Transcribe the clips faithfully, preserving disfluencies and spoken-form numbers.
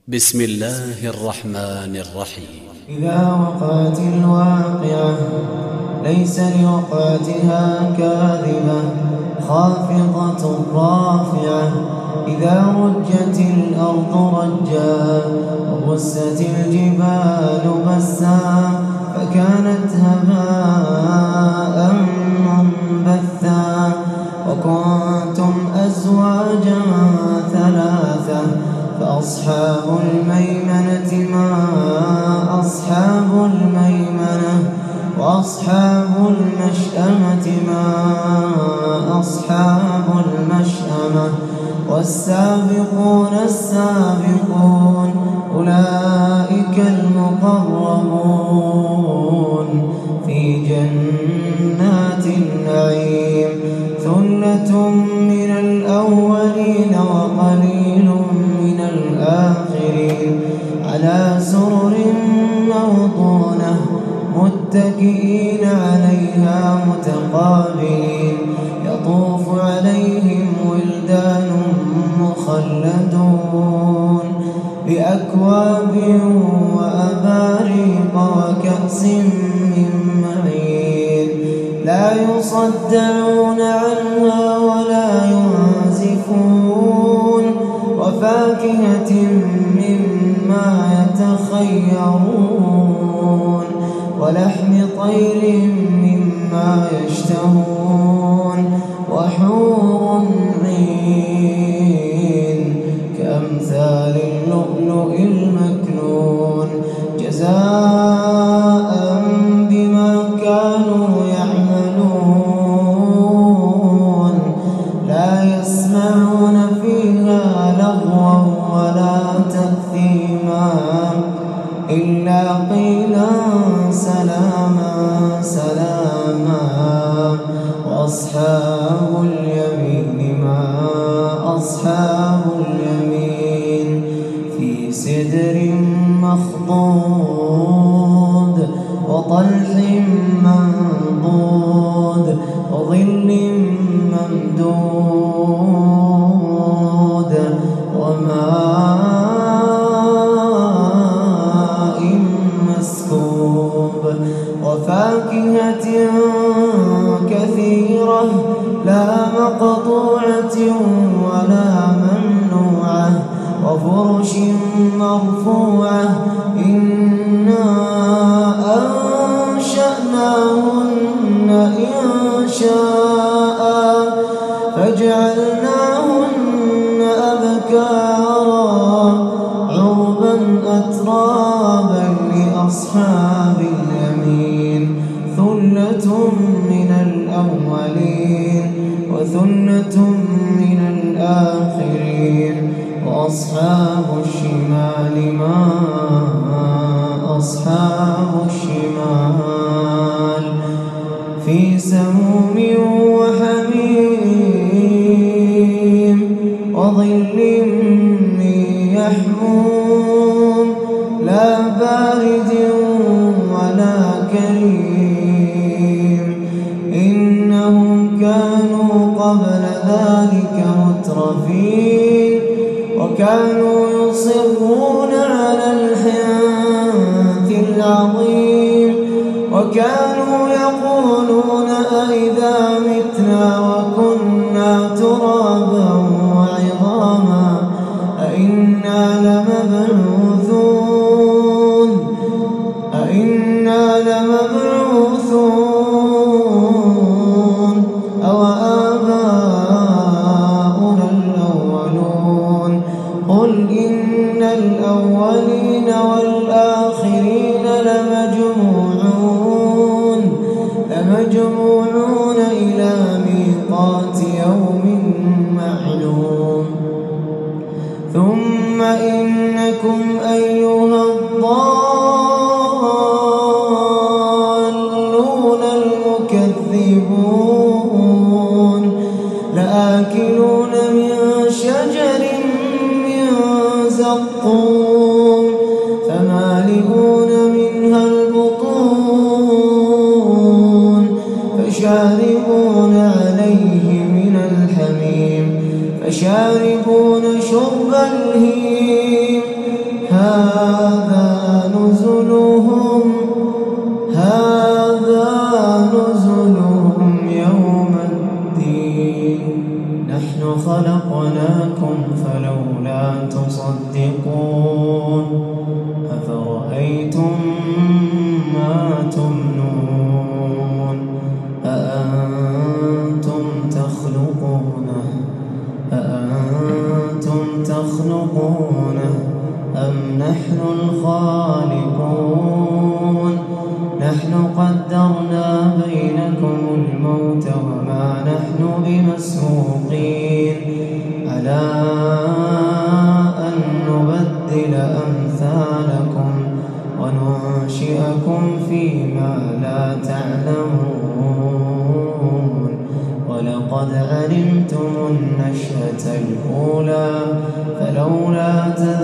بسم الله الرحمن الرحيم. إذا وقعت الواقعة ليس لوقعتها كاذبة خافضة رافعة. إذا رجت الأرض رجا وبست الجبال بسا فكانت هباء منبثا وكنتم أزواجا ثلاثة فأصحاب الميمنة ما أصحاب الميمنة وأصحاب المشأمة ما أصحاب المشأمة والسابقون السابقون أولئك المقربون في جنات النعيم. ثلة من الأولين وقليل من الآخرين على سرر موضونة متكئين عليها متقابلين يطوف عليهم ولدان مخلدون بأكواب وأباريق وكأس من معين لا يصدعون عنها ولا ينزفون وفاكهة مما يتخيرون ولحم طير مما يشتهون وحور عين كأمثال اللؤلؤ المكنون جزاء بما كانوا يعملون لا يسمعون فيها لغوا ولا تأثيما إلا قيلا سلاما سلاما. وأصحاب اليمين ما أصحاب اليمين في سدر مخضود وطلح منضود وظل ممدود وماء مسكوب وفاكهة كثيرة لا مقطوعة ولا ممنوعة وفرش مرفوعة إنا أنشأناهن إنشاء فجعلناهن أبكارا عربا أترابا لأصحاب اليمين ثلة من الأولين وثلة من الآخرين. وأصحاب الشمال ما أصحاب الشمال في سموم وحميم وظل من يحموم لا بارد ولا كريم إنهم كانوا قبل ذلك مترفين وكانوا يصرون على الحنث العظيم وكانوا يقولون أئذا متنا وكنا ترابا وعظاما أئنا لمبعوثون أئنا لمبعوثون أو آباؤنا الأولون قل إن الأولين والآخرين لمجموعون لمجموعون إلى ميقات يوم معلوم ثم إنكم أيها الضالون المكذبون لآكلون من شجر من زقوم فمالئون منها البطون فشاربون عليه من الحميم فشاربون شرب الهيم هذا نزلهم هذا نزلهم يوم الدين نحن خلقناكم فلولا تصدقون أفرأيتم ما تمنون أأنتم تخلقونه أأنتم تخلقونه أم نحن الخالقون نحن قدرنا بينكم الموت وما نحن بمسبوقين على أن نبدل أمثالكم وننشئكم فيما لا تعلمون ولقد علمتم النشأة الأولى فلولا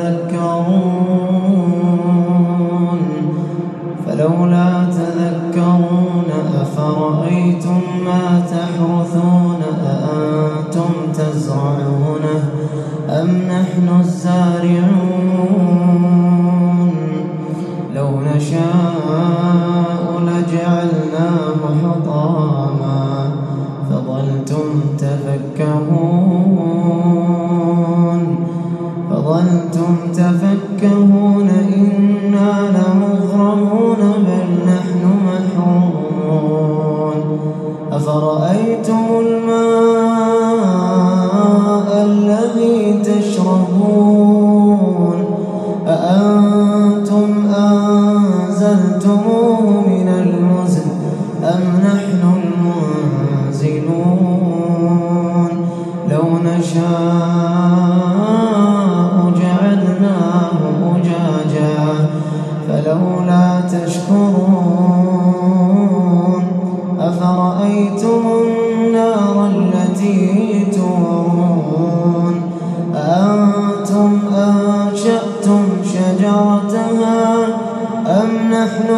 تذكرون فلولا تذكرون أفرأيتم ما تحرثون أأنتم تزرعونه أم نحن الزارعون لو نشاء لجعلناه حطاما فظلتم تفكهون فظلتم تفكهون إنا لمغرمون بل نحن محرومون أفرأيتم الماء الذي تشربون أأنتم أنزلتموه من المزن أم نحن المنزلون لو نشاء جعلناه أجاجا فلولا تشكرون أفرأيتم النار التي تورون أأنتم أنشأتم شجرتها أم نحن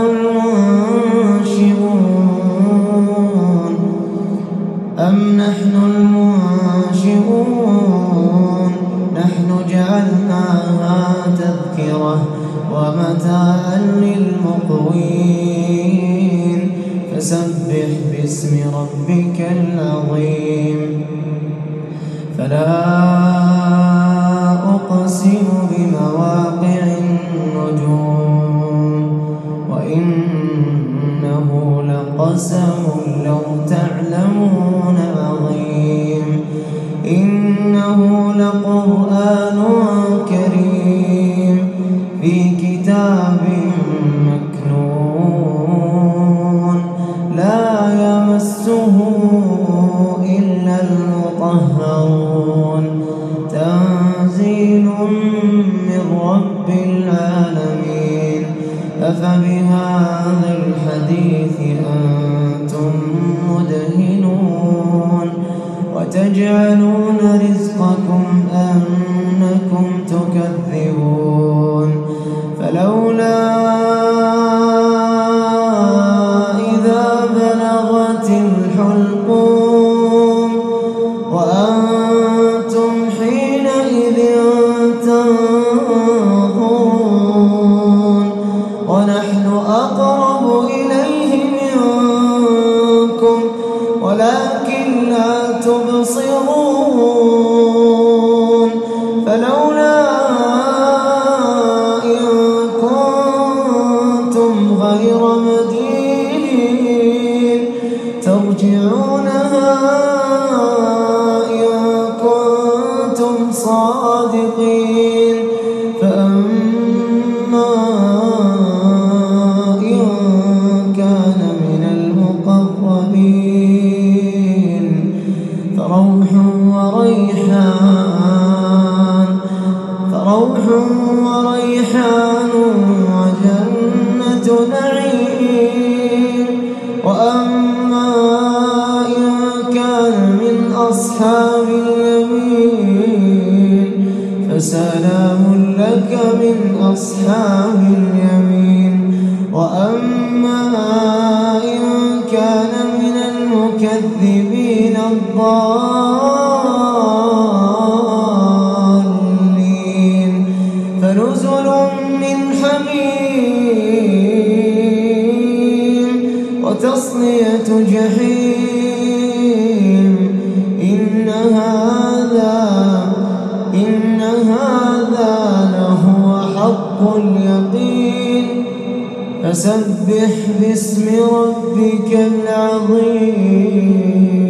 المنشئون أم نحن المنشئون نحن جعلناها تذكرة ومتاعا للمقوين فسبح باسم ربك العظيم فلا أقسم بمواقع النجوم وإنه لقسم لو تعلمون عظيم إنه لقرآن كريم في كتاب مكنون لا يمسه إلا المطهرون تنزيل من رب العالمين أفبهذا الحديث أنتم مدهنون وتجعلون رزقكم أنكم تكذبون فلولا إذا بلغت الحلقوم وأنتم حينئذ تنظرون ونحن أقرب إليه منكم ولكن لا تبصرون فلولا إن كنتم غير مدينين ترجعونها إن كنتم صادقين فأما إن كان من المقربين فروح وريحان فروح وريحان وجنة نعيم وأما إن كان من أصحاب اليمين فسلام لك من أصحاب اليمين وأما إن كان من المكذبين الضالين فنزل نزل من حميم وتصلية جحيم إن هذا إن هذا لهو حق اليقين فسبح باسم ربك العظيم.